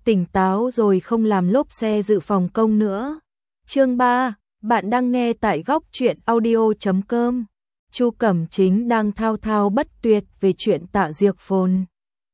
tỉnh táo rồi không làm lốp xe dự phòng công nữa. Chương 3, bạn đang nghe tại góc truyện audio.com. Chu Cẩm Chính đang thao thao bất tuyệt về chuyện Tạ Diệc Phồn.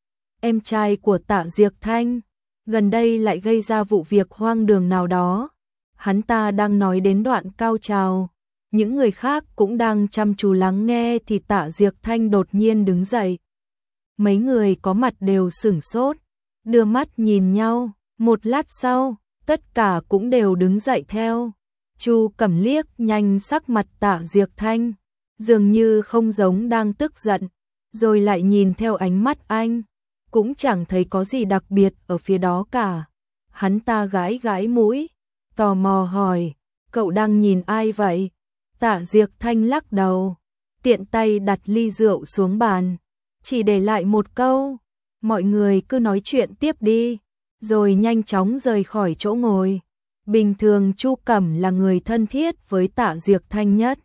Em trai của Tạ Diệc Thanh, gần đây lại gây ra vụ việc hoang đường nào đó. Hắn ta đang nói đến đoạn cao trào, những người khác cũng đang chăm chú lắng nghe thì Tạ Diệc Thanh đột nhiên đứng dậy. Mấy người có mặt đều sửng sốt, đưa mắt nhìn nhau, một lát sau, tất cả cũng đều đứng dậy theo. Chu Cẩm liếc nhanh sắc mặt Tạ Diệc Thanh, dường như không giống đang tức giận, rồi lại nhìn theo ánh mắt anh, cũng chẳng thấy có gì đặc biệt ở phía đó cả. Hắn ta gãi gãi mũi, tò mò hỏi, cậu đang nhìn ai vậy? Tạ Diệc Thanh lắc đầu, tiện tay đặt ly rượu xuống bàn, chỉ để lại một câu, mọi người cứ nói chuyện tiếp đi, rồi nhanh chóng rời khỏi chỗ ngồi. Bình thường Chu Cẩm là người thân thiết với Tạ Diệc Thanh nhất,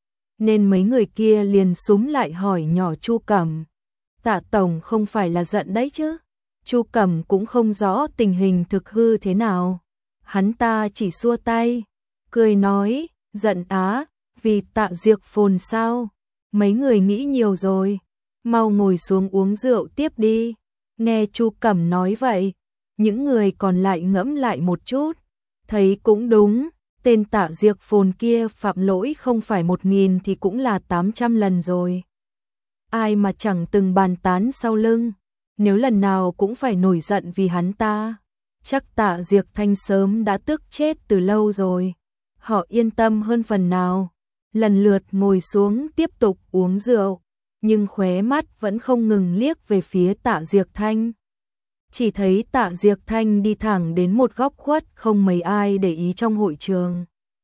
nên mấy người kia liền xúm lại hỏi nhỏ Chu Cẩm. Tạ tổng không phải là giận đấy chứ? Chu Cẩm cũng không rõ tình hình thực hư thế nào. Hắn ta chỉ xua tay, cười nói, giận á, vì Tạ Diệc Phồn sao? Mấy người nghĩ nhiều rồi, mau ngồi xuống uống rượu tiếp đi. Nghe Chu Cẩm nói vậy, những người còn lại ngẫm lại một chút, thấy cũng đúng, tên Tạ Diệc Phồn kia phạm lỗi không phải 1000 thì cũng là 800 lần rồi. Ai mà chẳng từng bàn tán sau lưng, nếu lần nào cũng phải nổi giận vì hắn ta, chắc Tạ Diệc Thanh sớm đã tức chết từ lâu rồi. Họ yên tâm hơn phần nào, lần lượt ngồi xuống tiếp tục uống rượu, nhưng khóe mắt vẫn không ngừng liếc về phía Tạ Diệc Thanh. Chỉ thấy Tạ Diệc Thanh đi thẳng đến một góc khuất không mấy ai để ý trong hội trường.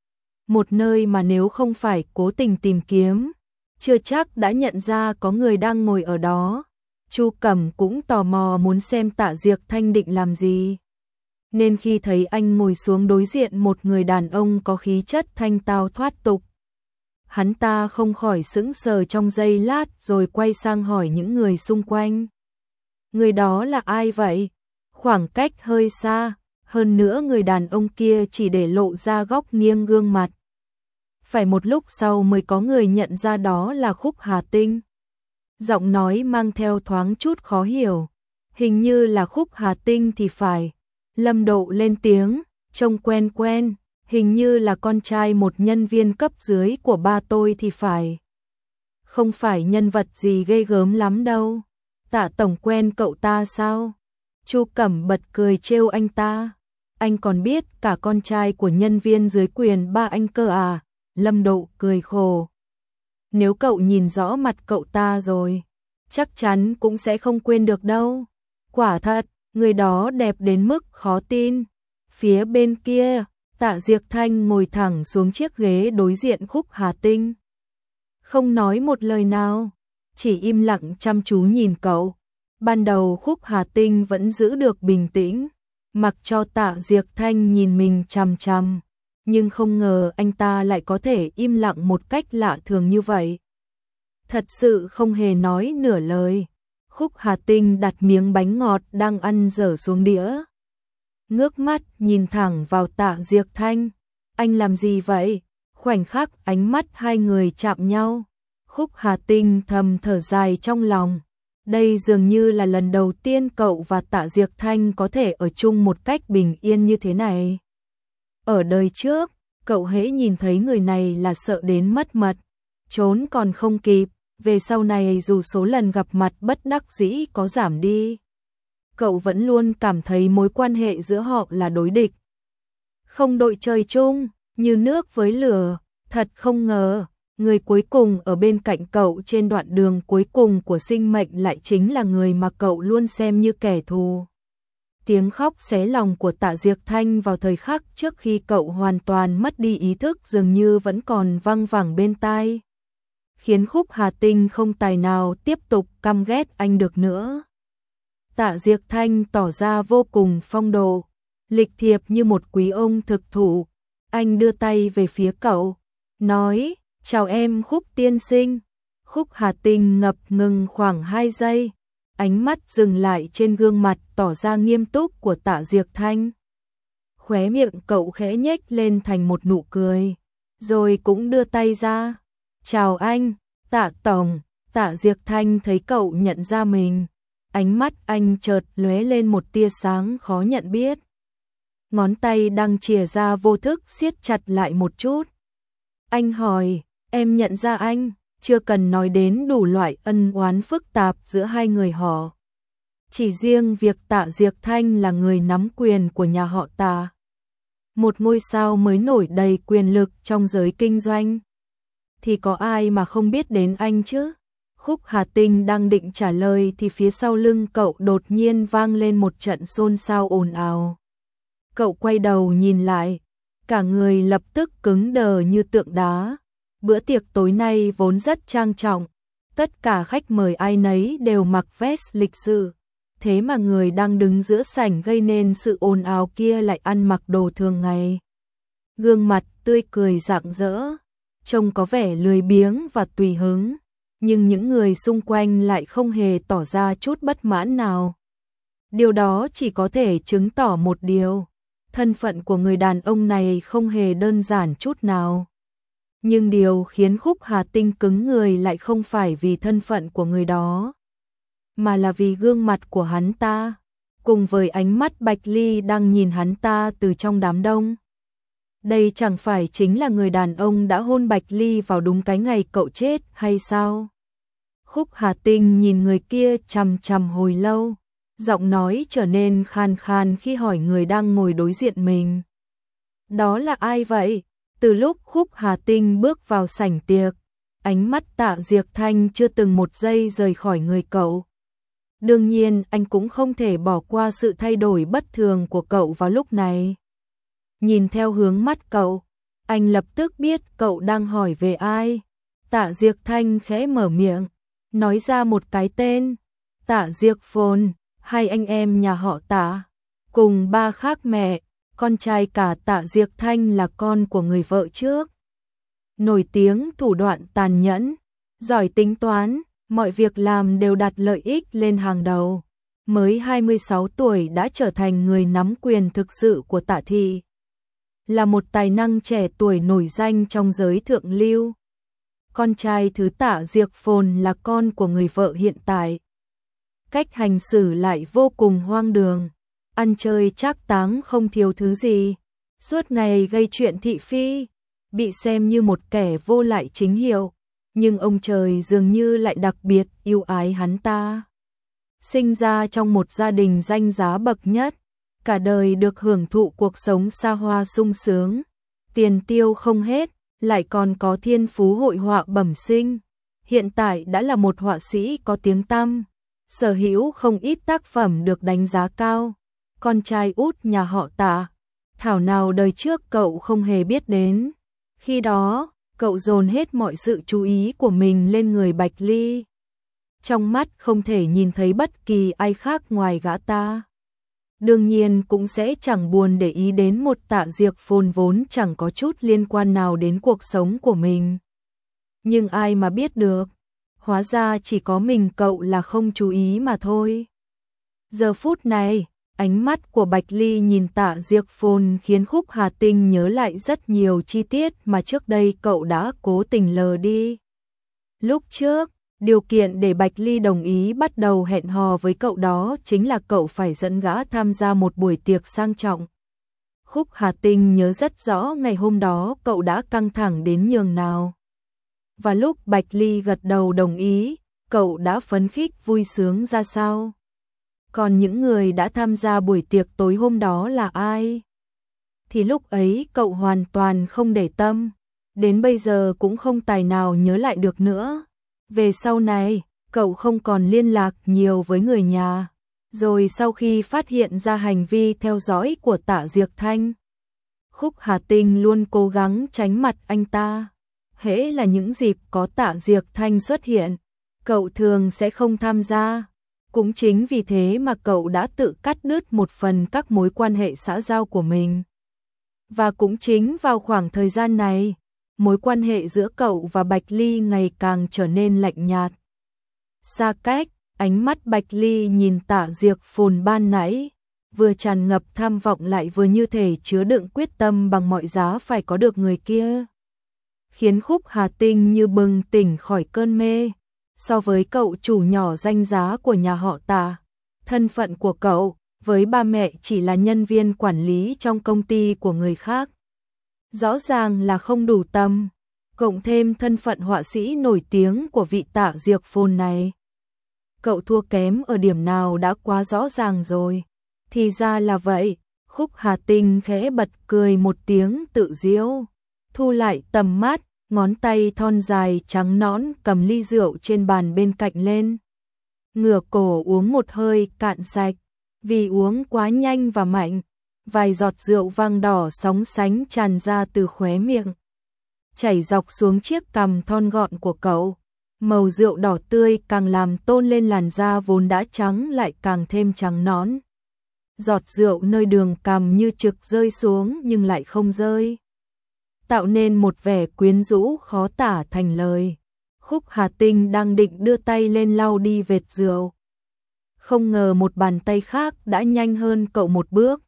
Một nơi mà nếu không phải cố tình tìm kiếm, chưa chắc đã nhận ra có người đang ngồi ở đó. Chu Cẩm cũng tò mò muốn xem Tạ Diệc Thanh định làm gì. Nên khi thấy anh ngồi xuống đối diện một người đàn ông có khí chất thanh tao thoát tục, hắn ta không khỏi sững sờ trong giây lát rồi quay sang hỏi những người xung quanh. Người đó là ai vậy? Khoảng cách hơi xa, hơn nữa người đàn ông kia chỉ để lộ ra góc nghiêng gương mặt. Phải một lúc sau mới có người nhận ra đó là Khúc Hà Tinh. Giọng nói mang theo thoáng chút khó hiểu, hình như là Khúc Hà Tinh thì phải. Lâm Độ lên tiếng, trông quen quen, hình như là con trai một nhân viên cấp dưới của ba tôi thì phải. Không phải nhân vật gì ghê gớm lắm đâu. Tạ tổng quen cậu ta sao? Chu Cẩm bật cười trêu anh ta. Anh còn biết cả con trai của nhân viên dưới quyền ba anh cơ à? Lâm Độ cười khổ. Nếu cậu nhìn rõ mặt cậu ta rồi, chắc chắn cũng sẽ không quên được đâu. Quả thật, người đó đẹp đến mức khó tin. Phía bên kia, Tạ Diệc Thanh ngồi thẳng xuống chiếc ghế đối diện Khúc Hà Tinh. Không nói một lời nào, chỉ im lặng chăm chú nhìn cậu. Ban đầu Khúc Hà Tinh vẫn giữ được bình tĩnh, mặc cho Tạ Diệc Thanh nhìn mình chằm chằm, nhưng không ngờ anh ta lại có thể im lặng một cách lạ thường như vậy. Thật sự không hề nói nửa lời. Khúc Hà Tinh đặt miếng bánh ngọt đang ăn dở xuống đĩa, ngước mắt nhìn thẳng vào Tạ Diệc Thanh. Anh làm gì vậy? Khoảnh khắc ánh mắt hai người chạm nhau, Khúc Hà Tinh thầm thở dài trong lòng. Đây dường như là lần đầu tiên cậu và Tạ Diệc Thanh có thể ở chung một cách bình yên như thế này. Ở đời trước, cậu hễ nhìn thấy người này là sợ đến mất mật, trốn còn không kịp. Về sau này dù số lần gặp mặt bất đắc dĩ có giảm đi, cậu vẫn luôn cảm thấy mối quan hệ giữa họ là đối địch, không đội trời chung, như nước với lửa. Thật không ngờ, người cuối cùng ở bên cạnh cậu trên đoạn đường cuối cùng của sinh mệnh lại chính là người mà cậu luôn xem như kẻ thù. Tiếng khóc xé lòng của Tạ Diệc Thanh vào thời khắc trước khi cậu hoàn toàn mất đi ý thức dường như vẫn còn văng vẳng bên tai, khiến Khúc Hà Tinh không tài nào tiếp tục căm ghét anh được nữa. Tạ Diệc Thanh tỏ ra vô cùng phong độ, lịch thiệp như một quý ông thực thụ. Anh đưa tay về phía cậu, nói, chào em Khúc tiên sinh. Khúc Hà Tinh ngập ngừng khoảng 2 giây, ánh mắt dừng lại trên gương mặt tỏ ra nghiêm túc của Tạ Diệc Thanh. Khóe miệng cậu khẽ nhếch lên thành một nụ cười, rồi cũng đưa tay ra. Chào anh, Tạ Tổng. Tạ Diệc Thanh thấy cậu nhận ra mình, ánh mắt anh chợt lóe lên một tia sáng khó nhận biết. Ngón tay đang chìa ra vô thức siết chặt lại một chút. Anh hỏi, em nhận ra anh, chưa cần nói đến đủ loại ân oán phức tạp giữa hai người họ. Chỉ riêng việc Tạ Diệc Thanh là người nắm quyền của nhà họ Tạ, một ngôi sao mới nổi đầy quyền lực trong giới kinh doanh, thì có ai mà không biết đến anh chứ? Khúc Hà Tinh đang định trả lời thì phía sau lưng cậu đột nhiên vang lên một trận xôn xao ồn ào. Cậu quay đầu nhìn lại, cả người lập tức cứng đờ như tượng đá. Bữa tiệc tối nay vốn rất trang trọng, tất cả khách mời ai nấy đều mặc vest lịch sự, thế mà người đang đứng giữa sảnh gây nên sự ồn ào kia lại ăn mặc đồ thường ngày. Gương mặt tươi cười rạng rỡ, trông có vẻ lười biếng và tùy hứng, nhưng những người xung quanh lại không hề tỏ ra chút bất mãn nào. Điều đó chỉ có thể chứng tỏ một điều, thân phận của người đàn ông này không hề đơn giản chút nào. Nhưng điều khiến Khúc Hà Tinh cứng người lại không phải vì thân phận của người đó, mà là vì gương mặt của hắn ta, cùng với ánh mắt Bạch Ly đang nhìn hắn ta từ trong đám đông. Đây chẳng phải chính là người đàn ông đã hôn Bạch Ly vào đúng cái ngày cậu chết hay sao? Khúc Hà Tinh nhìn người kia chằm chằm hồi lâu, giọng nói trở nên khan khan khi hỏi người đang ngồi đối diện mình. Đó là ai vậy? Từ lúc Khúc Hà Tinh bước vào sảnh tiệc, ánh mắt Tạ Diệc Thanh chưa từng một giây rời khỏi người cậu. Đương nhiên anh cũng không thể bỏ qua sự thay đổi bất thường của cậu vào lúc này. Nhìn theo hướng mắt cậu, anh lập tức biết cậu đang hỏi về ai. Tạ Diệc Thanh khẽ mở miệng, nói ra một cái tên, Tạ Diệc Phồn, hai anh em nhà họ Tạ, cùng ba khác mẹ, con trai cả Tạ Diệc Thanh là con của người vợ trước. Nổi tiếng thủ đoạn tàn nhẫn, giỏi tính toán, mọi việc làm đều đặt lợi ích lên hàng đầu. Mới 26 tuổi đã trở thành người nắm quyền thực sự của Tạ thị. Là một tài năng trẻ tuổi nổi danh trong giới thượng lưu. Con trai thứ Tạ Diệc Phồn là con của người vợ hiện tại. Cách hành xử lại vô cùng hoang đường, ăn chơi trác táng không thiếu thứ gì, suốt ngày gây chuyện thị phi, bị xem như một kẻ vô lại chính hiệu, nhưng ông trời dường như lại đặc biệt yêu ái hắn ta. Sinh ra trong một gia đình danh giá bậc nhất, cả đời được hưởng thụ cuộc sống xa hoa sung sướng, tiền tiêu không hết, lại còn có thiên phú hội họa bẩm sinh. Hiện tại đã là một họa sĩ có tiếng tăm, sở hữu không ít tác phẩm được đánh giá cao. Con trai út nhà họ Tạ, thảo nào đời trước cậu không hề biết đến. Khi đó, cậu dồn hết mọi sự chú ý của mình lên người Bạch Ly. Trong mắt không thể nhìn thấy bất kỳ ai khác ngoài gã ta. Đương nhiên cũng sẽ chẳng buồn để ý đến một Tạ Diệc Phồn vốn chẳng có chút liên quan nào đến cuộc sống của mình. Nhưng ai mà biết được, hóa ra chỉ có mình cậu là không chú ý mà thôi. Giờ phút này, ánh mắt của Bạch Ly nhìn Tạ Diệc Phồn khiến Khúc Hà Tinh nhớ lại rất nhiều chi tiết mà trước đây cậu đã cố tình lờ đi. Lúc trước, điều kiện để Bạch Ly đồng ý bắt đầu hẹn hò với cậu đó chính là cậu phải dẫn gã tham gia một buổi tiệc sang trọng. Khúc Hà Tinh nhớ rất rõ ngày hôm đó cậu đã căng thẳng đến nhường nào. Và lúc Bạch Ly gật đầu đồng ý, cậu đã phấn khích vui sướng ra sao. Còn những người đã tham gia buổi tiệc tối hôm đó là ai? Thì lúc ấy cậu hoàn toàn không để tâm, đến bây giờ cũng không tài nào nhớ lại được nữa. Về sau này, cậu không còn liên lạc nhiều với người nhà. Rồi sau khi phát hiện ra hành vi theo dõi của Tạ Diệc Thanh, Khúc Hà Tinh luôn cố gắng tránh mặt anh ta. Hễ là những dịp có Tạ Diệc Thanh xuất hiện, cậu thường sẽ không tham gia. Cũng chính vì thế mà cậu đã tự cắt đứt một phần các mối quan hệ xã giao của mình. Và cũng chính vào khoảng thời gian này, mối quan hệ giữa cậu và Bạch Ly ngày càng trở nên lạnh nhạt. Xa cách, Ánh mắt Bạch Ly nhìn Tạ Diệc Phồn ban nãy, vừa tràn ngập tham vọng lại vừa như thể chứa đựng quyết tâm bằng mọi giá phải có được người kia. Khiến Khúc Hà Tinh như bừng tỉnh khỏi cơn mê. So với cậu chủ nhỏ danh giá của nhà họ Tạ, thân phận của cậu với ba mẹ chỉ là nhân viên quản lý trong công ty của người khác. Rõ ràng là không đủ tầm, cộng thêm thân phận họa sĩ nổi tiếng của vị Tạ Diệc Phồn này. Cậu thua kém ở điểm nào đã quá rõ ràng rồi. Thì ra là vậy, Khúc Hà Tinh khẽ bật cười một tiếng tự giễu, thu lại tầm mắt, ngón tay thon dài trắng nõn cầm ly rượu trên bàn bên cạnh lên. Ngửa cổ uống một hơi cạn sạch, vì uống quá nhanh và mạnh, vài giọt rượu vang đỏ sóng sánh tràn ra từ khóe miệng, chảy dọc xuống chiếc cằm thon gọn của cậu. Màu rượu đỏ tươi càng làm tôn lên làn da vốn đã trắng lại càng thêm trắng nõn. Giọt rượu nơi đường cằm như trực rơi xuống nhưng lại không rơi, tạo nên một vẻ quyến rũ khó tả thành lời. Khúc Hà Tinh đang định đưa tay lên lau đi vệt rượu, không ngờ một bàn tay khác đã nhanh hơn cậu một bước,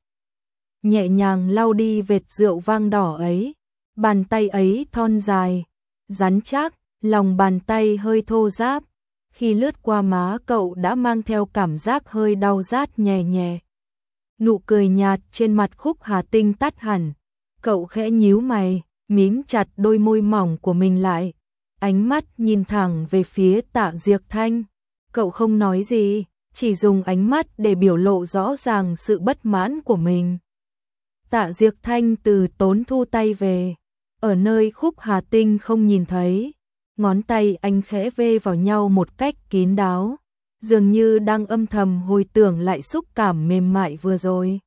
nhẹ nhàng lau đi vệt rượu vang đỏ ấy. Bàn tay ấy thon dài, rắn chắc, lòng bàn tay hơi thô ráp, khi lướt qua má cậu đã mang theo cảm giác hơi đau rát nhẹ nhẹ. Nụ cười nhạt trên mặt Khúc Hà Tinh tắt hẳn, cậu khẽ nhíu mày, mím chặt đôi môi mỏng của mình lại, ánh mắt nhìn thẳng về phía Tạ Diệc Thanh. Cậu không nói gì, chỉ dùng ánh mắt để biểu lộ rõ ràng sự bất mãn của mình. Tạ Diệc Thanh từ tốn thu tay về, ở nơi Khúc Hà Tinh không nhìn thấy, ngón tay anh khẽ vê vào nhau một cách kín đáo, dường như đang âm thầm hồi tưởng lại xúc cảm mềm mại vừa rồi.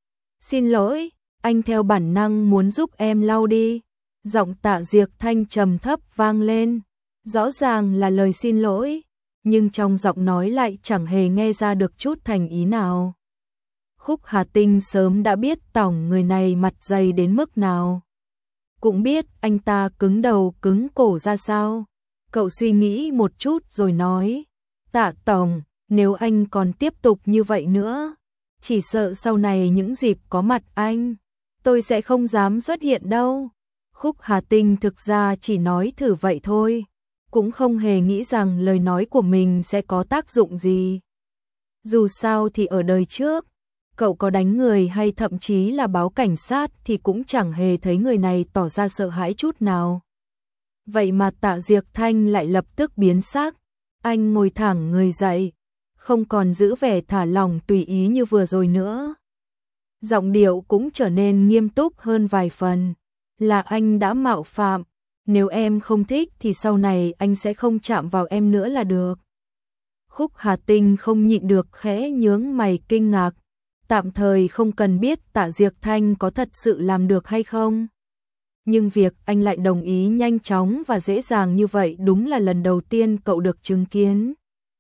Xin lỗi, anh theo bản năng muốn giúp em lau đi. Giọng Tạ Diệc Thanh trầm thấp vang lên, rõ ràng là lời xin lỗi, nhưng trong giọng nói lại chẳng hề nghe ra được chút thành ý nào. Khúc Hà Tinh sớm đã biết tổng người này mặt dày đến mức nào, cũng biết anh ta cứng đầu cứng cổ ra sao. Cậu suy nghĩ một chút rồi nói, Tạ tổng, nếu anh còn tiếp tục như vậy nữa, chỉ sợ sau này những dịp có mặt anh, tôi sẽ không dám xuất hiện đâu. Khúc Hà Tinh thực ra chỉ nói thử vậy thôi, cũng không hề nghĩ rằng lời nói của mình sẽ có tác dụng gì. Dù sao thì ở đời trước, cậu có đánh người hay thậm chí là báo cảnh sát thì cũng chẳng hề thấy người này tỏ ra sợ hãi chút nào. Vậy mà Tạ Diệc Thanh lại lập tức biến sắc, anh ngồi thẳng người dậy, không còn giữ vẻ thả lỏng tùy ý như vừa rồi nữa. Giọng điệu cũng trở nên nghiêm túc hơn vài phần, là anh đã mạo phạm, nếu em không thích thì sau này anh sẽ không chạm vào em nữa là được. Khúc Hà Tinh không nhịn được khẽ nhướng mày kinh ngạc, tạm thời không cần biết Tạ Diệc Thanh có thật sự làm được hay không. Nhưng việc anh lại đồng ý nhanh chóng và dễ dàng như vậy đúng là lần đầu tiên cậu được chứng kiến.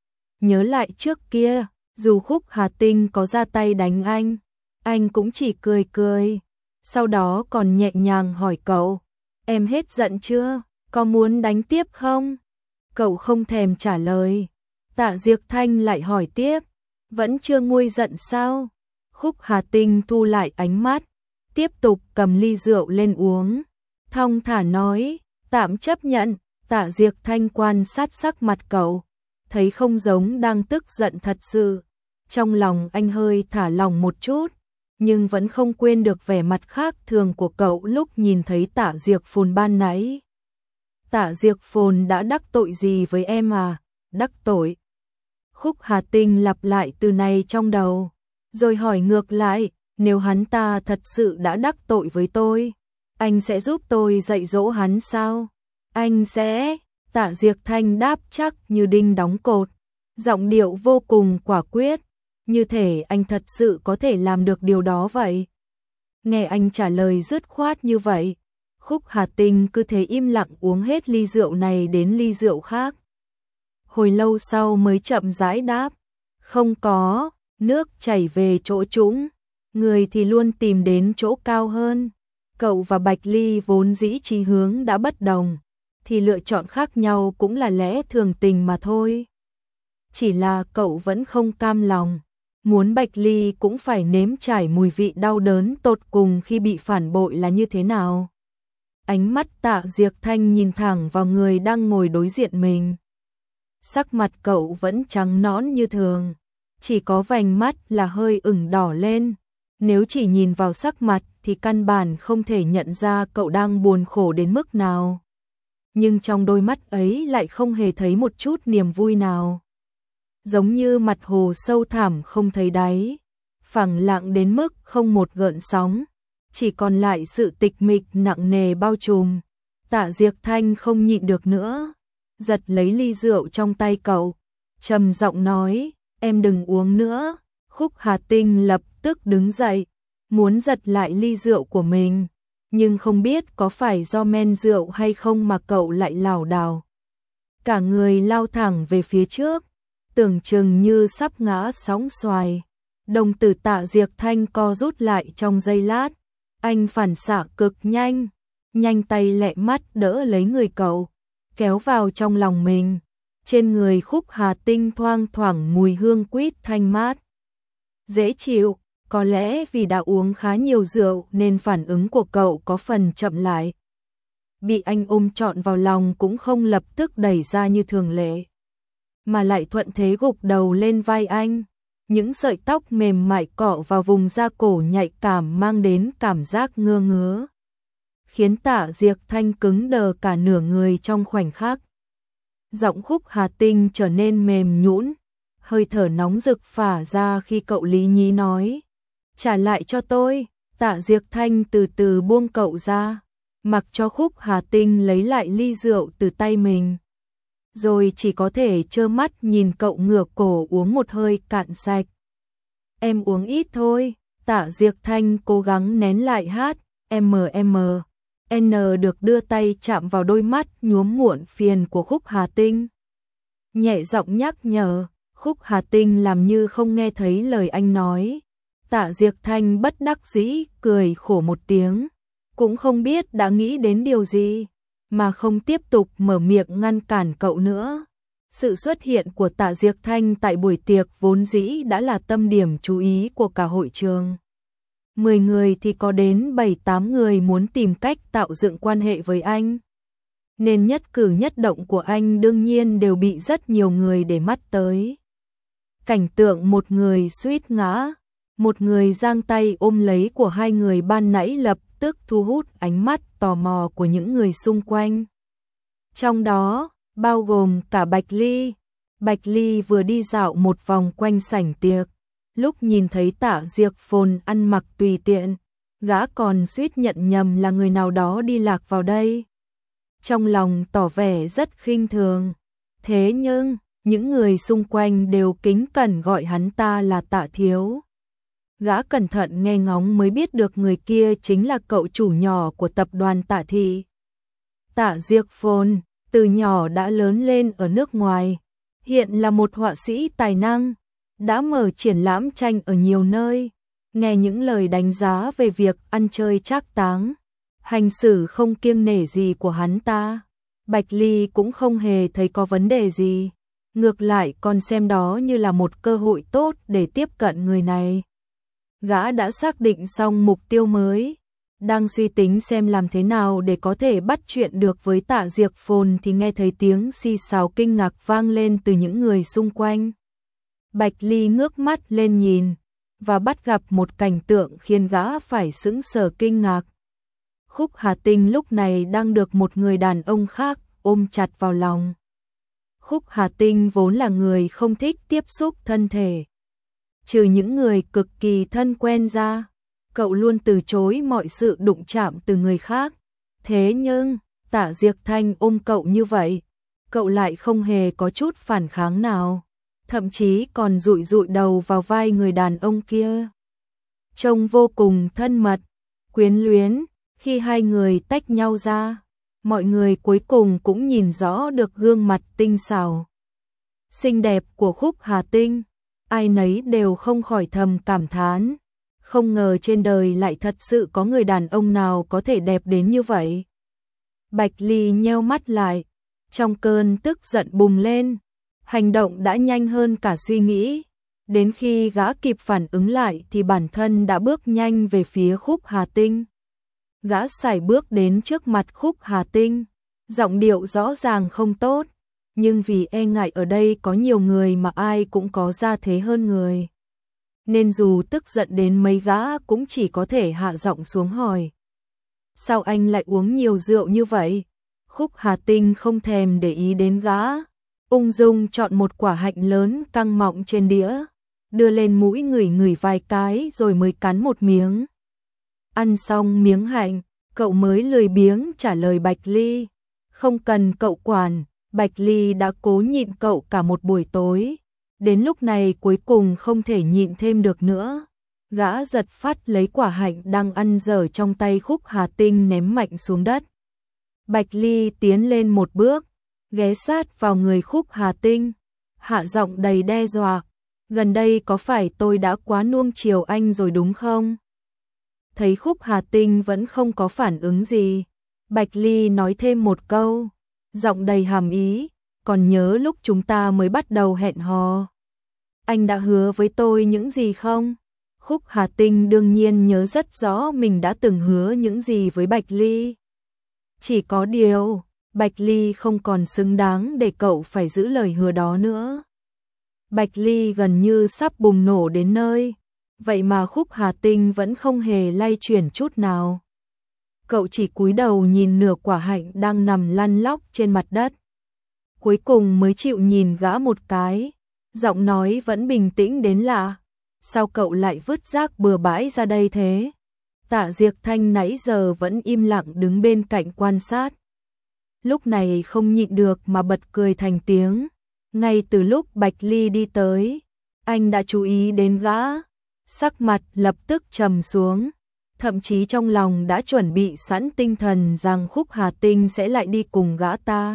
Nhớ lại trước kia, dù Khúc Hà Tinh có ra tay đánh anh cũng chỉ cười cười, sau đó còn nhẹ nhàng hỏi cậu, em hết giận chưa, có muốn đánh tiếp không? Cậu không thèm trả lời. Tạ Diệc Thanh lại hỏi tiếp, vẫn chưa nguôi giận sao? Khúc Hà Tinh thu lại ánh mắt, tiếp tục cầm ly rượu lên uống, thong thả nói, tạm chấp nhận. Tạ Diệc Thanh quan sát sắc mặt cậu, thấy không giống đang tức giận thật sự, trong lòng anh hơi thả lỏng một chút, nhưng vẫn không quên được vẻ mặt khác thường của cậu lúc nhìn thấy Tạ Diệc Phồn ban nãy. Tạ Diệc Phồn đã đắc tội gì với em à? Đắc tội? Khúc Hà Tinh lặp lại từ này trong đầu, rồi hỏi ngược lại, nếu hắn ta thật sự đã đắc tội với tôi, anh sẽ giúp tôi dạy dỗ hắn sao? Anh sẽ... Tạ Diệc Thanh đáp chắc như đinh đóng cột, giọng điệu vô cùng quả quyết, như thể anh thật sự có thể làm được điều đó vậy. Nghe anh trả lời dứt khoát như vậy, Khúc Hà Tinh cứ thế im lặng uống hết ly rượu này đến ly rượu khác. Hồi lâu sau mới chậm rãi đáp, không có, nước chảy về chỗ trũng, người thì luôn tìm đến chỗ cao hơn. Cậu và Bạch Ly vốn dĩ chí hướng đã bất đồng, thì lựa chọn khác nhau cũng là lẽ thường tình mà thôi. chỉ là cậu vẫn không cam lòng. Muốn Bạch Ly cũng phải nếm trải mùi vị đau đớn tột cùng khi bị phản bội là như thế nào. Ánh mắt Tạ Diệc Thanh nhìn thẳng vào người đang ngồi đối diện mình. Sắc mặt cậu vẫn trắng nõn như thường, chỉ có vành mắt là hơi ửng đỏ lên. Nếu chỉ nhìn vào sắc mặt thì căn bản không thể nhận ra cậu đang buồn khổ đến mức nào. Nhưng trong đôi mắt ấy lại không hề thấy một chút niềm vui nào. Giống như mặt hồ sâu thẳm không thấy đáy, phẳng lặng đến mức không một gợn sóng, chỉ còn lại sự tịch mịch nặng nề bao trùm. Tạ Diệc Thanh không nhịn được nữa, giật lấy ly rượu trong tay cậu, trầm giọng nói, em đừng uống nữa. Khúc Hà Tinh lập tức đứng dậy, muốn giật lại ly rượu của mình, nhưng không biết có phải do men rượu hay không mà cậu lại lảo đảo. Cả người lao thẳng về phía trước, tưởng chừng như sắp ngã sóng xoài. Đồng tử Tạ Diệc Thanh co rút lại trong giây lát, anh phản xạ cực nhanh, nhanh tay lẹ mắt đỡ lấy người cậu, kéo vào trong lòng mình. Trên người Khúc Hà Tinh thoang thoảng mùi hương quýt thanh mát, dễ chịu. Có lẽ vì đã uống khá nhiều rượu nên phản ứng của cậu có phần chậm lại. Bị anh ôm trọn vào lòng cũng không lập tức đẩy ra như thường lệ, mà lại thuận thế gục đầu lên vai anh. Những sợi tóc mềm mại cọ vào vùng da cổ nhạy cảm mang đến cảm giác ngứa ngứa, khiến Tạ Diệc Thanh cứng đờ cả nửa người trong khoảnh khắc. Giọng Khúc Hà Tinh trở nên mềm nhũn, hơi thở nóng rực phả ra khi cậu lý nhí nói, trả lại cho tôi. Tạ Diệc Thanh từ từ buông cậu ra, mặc cho Khúc Hà Tinh lấy lại ly rượu từ tay mình, rồi chỉ có thể trơ mắt nhìn cậu ngửa cổ uống một hơi cạn sạch. Em uống ít thôi. Tạ Diệc Thanh cố gắng nén lại N được đưa tay chạm vào đôi mắt nhuốm muộn phiền của Khúc Hà Tinh, nhẹ giọng nhắc nhở. Khúc Hà Tinh làm như không nghe thấy lời anh nói. Tạ Diệc Thanh bất đắc dĩ cười khổ một tiếng, cũng không biết đã nghĩ đến điều gì mà không tiếp tục mở miệng ngăn cản cậu nữa. Sự xuất hiện của Tạ Diệc Thanh tại buổi tiệc vốn dĩ đã là tâm điểm chú ý của cả hội trường. 10 người thì có đến 7-8 người muốn tìm cách tạo dựng quan hệ với anh, nên nhất cử nhất động của anh đương nhiên đều bị rất nhiều người để mắt tới. Cảnh tượng một người suýt ngã, một người giang tay ôm lấy của hai người ban nãy lập tức thu hút ánh mắt tò mò của những người xung quanh. Trong đó, bao gồm cả Bạch Ly. Bạch Ly vừa đi dạo một vòng quanh sảnh tiệc, lúc nhìn thấy Tạ Diệc Phồn ăn mặc tùy tiện, gã còn suýt nhận nhầm là người nào đó đi lạc vào đây. Trong lòng tỏ vẻ rất khinh thường. Thế nhưng, những người xung quanh đều kính cẩn gọi hắn ta là Tạ Thiếu. Gã cẩn thận nghe ngóng mới biết được người kia chính là cậu chủ nhỏ của tập đoàn Tạ Thị. Tạ Diệc Phồn từ nhỏ đã lớn lên ở nước ngoài, hiện là một họa sĩ tài năng, đã mở triển lãm tranh ở nhiều nơi. Nghe những lời đánh giá về việc ăn chơi trác táng, hành xử không kiêng nể gì của hắn ta, Bạch Ly cũng không hề thấy có vấn đề gì, ngược lại còn xem đó như là một cơ hội tốt để tiếp cận người này. Gã đã xác định xong mục tiêu mới, đang suy tính xem làm thế nào để có thể bắt chuyện được với Tạ Diệc Phồn thì nghe thấy tiếng xì xào kinh ngạc vang lên từ những người xung quanh. Bạch Ly ngước mắt lên nhìn, và bắt gặp một cảnh tượng khiến gã phải sững sờ kinh ngạc. Khúc Hà Tinh lúc này đang được một người đàn ông khác ôm chặt vào lòng. Khúc Hà Tinh vốn là người không thích tiếp xúc thân thể. Trừ những người cực kỳ thân quen ra, cậu luôn từ chối mọi sự đụng chạm từ người khác. Thế nhưng, Tạ Diệc Thanh ôm cậu như vậy, cậu lại không hề có chút phản kháng nào, thậm chí còn dụi dụi đầu vào vai người đàn ông kia. Trông vô cùng thân mật, quyến luyến. Khi hai người tách nhau ra, mọi người cuối cùng cũng nhìn rõ được gương mặt tinh xảo, xinh đẹp của Khúc Hà Tinh. Ai nấy đều không khỏi thầm cảm thán, không ngờ trên đời lại thật sự có người đàn ông nào có thể đẹp đến như vậy. Bạch Ly nheo mắt lại, trong cơn tức giận bùng lên, Hành động đã nhanh hơn cả suy nghĩ. Đến khi gã kịp phản ứng lại thì bản thân đã bước nhanh về phía Khúc Hà Tinh. Gã sải bước đến trước mặt Khúc Hà Tinh, giọng điệu rõ ràng không tốt, nhưng vì e ngại ở đây có nhiều người mà ai cũng có gia thế hơn người, nên dù tức giận đến mấy gã cũng chỉ có thể hạ giọng xuống hỏi. Sao anh lại uống nhiều rượu như vậy? Khúc Hà Tinh không thèm để ý đến gã, ung dung chọn một quả hạnh lớn căng mọng trên đĩa, đưa lên mũi ngửi ngửi vài cái rồi mới cắn một miếng. Ăn xong miếng hạnh, cậu mới lười biếng trả lời Bạch Ly. Không cần cậu quản, Bạch Ly đã cố nhịn cậu cả một buổi tối. Đến lúc này cuối cùng không thể nhịn thêm được nữa. Gã giật phát lấy quả hạnh đang ăn dở trong tay Khúc Hà Tinh ném mạnh xuống đất. Bạch Ly tiến lên một bước, ghé sát vào người Khúc Hà Tinh, hạ giọng đầy đe dọa. Gần đây có phải tôi đã quá nuông chiều anh rồi đúng không? Thấy Khúc Hà Tinh vẫn không có phản ứng gì, Bạch Ly nói thêm một câu, giọng đầy hàm ý, còn nhớ lúc chúng ta mới bắt đầu hẹn hò. Anh đã hứa với tôi những gì không? Khúc Hà Tinh đương nhiên nhớ rất rõ mình đã từng hứa những gì với Bạch Ly. Chỉ có điều, Bạch Ly không còn xứng đáng để cậu phải giữ lời hứa đó nữa. Bạch Ly gần như sắp bùng nổ đến nơi, vậy mà Khúc Hà Tinh vẫn không hề lay chuyển chút nào. Cậu chỉ cúi đầu nhìn nửa quả hạnh đang nằm lăn lóc trên mặt đất. Cuối cùng mới chịu nhìn gã một cái, giọng nói vẫn bình tĩnh đến lạ. Sao cậu lại vứt rác bừa bãi ra đây thế? Tạ Diệc Thanh nãy giờ vẫn im lặng đứng bên cạnh quan sát. Lúc này không nhịn được mà bật cười thành tiếng. Ngay từ lúc Bạch Ly đi tới, anh đã chú ý đến gã. Sắc mặt lập tức trầm xuống, thậm chí trong lòng đã chuẩn bị sẵn tinh thần rằng Khúc Hà Tinh sẽ lại đi cùng gã ta.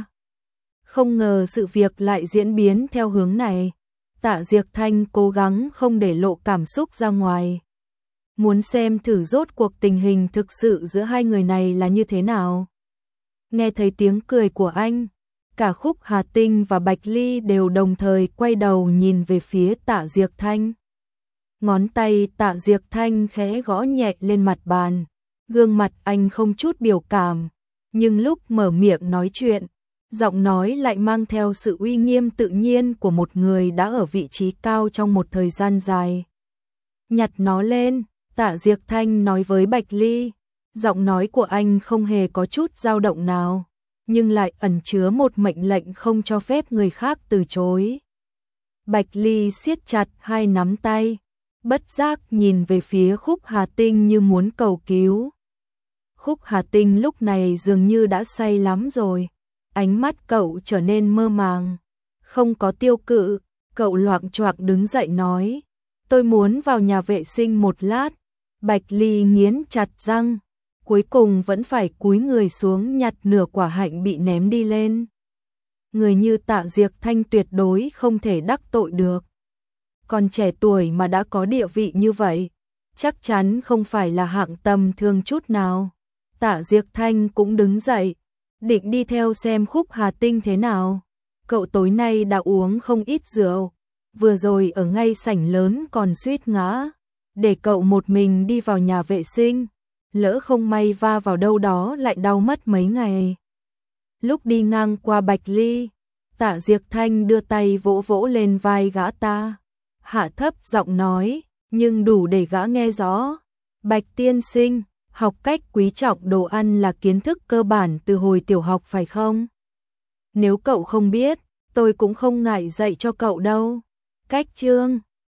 Không ngờ sự việc lại diễn biến theo hướng này. Tạ Diệc Thanh cố gắng không để lộ cảm xúc ra ngoài, muốn xem thử rốt cuộc tình hình thực sự giữa hai người này là như thế nào. Nghe thấy tiếng cười của anh, cả Khúc Hà Tinh và Bạch Ly đều đồng thời quay đầu nhìn về phía Tạ Diệc Thanh. Ngón tay Tạ Diệc Thanh khẽ gõ nhẹ lên mặt bàn, gương mặt anh không chút biểu cảm, nhưng lúc mở miệng nói chuyện, giọng nói lại mang theo sự uy nghiêm tự nhiên của một người đã ở vị trí cao trong một thời gian dài. Nhặt nó lên, Tạ Diệc Thanh nói với Bạch Ly, giọng nói của anh không hề có chút dao động nào, nhưng lại ẩn chứa một mệnh lệnh không cho phép người khác từ chối. Bạch Ly siết chặt hai nắm tay, bất giác nhìn về phía Khúc Hà Tinh như muốn cầu cứu. Khúc Hà Tinh lúc này dường như đã say lắm rồi, ánh mắt cậu trở nên mơ màng, không có tiêu cự, cậu loạng choạng đứng dậy nói, tôi muốn vào nhà vệ sinh một lát. Bạch Ly nghiến chặt răng, cuối cùng vẫn phải cúi người xuống nhặt nửa quả hạnh bị ném đi lên. Người như Tạ Diệc Thanh tuyệt đối không thể đắc tội được. Còn trẻ tuổi mà đã có địa vị như vậy, chắc chắn không phải là hạng tầm thường chút nào. Tạ Diệc Thanh cũng đứng dậy, định đi theo xem Khúc Hà Tinh thế nào. Cậu tối nay đã uống không ít rượu, vừa rồi ở ngay sảnh lớn còn suýt ngã. Để cậu một mình đi vào nhà vệ sinh, lỡ không may va vào đâu đó lại đau mất mấy ngày. Lúc đi ngang qua Bạch Ly, Tạ Diệc Thanh đưa tay vỗ vỗ lên vai gã ta, hạ thấp giọng nói, nhưng đủ để gã nghe rõ. Bạch tiên sinh, học cách quý trọng đồ ăn là kiến thức cơ bản từ hồi tiểu học phải không? Nếu cậu không biết, tôi cũng không ngại dạy cho cậu đâu. Cách chương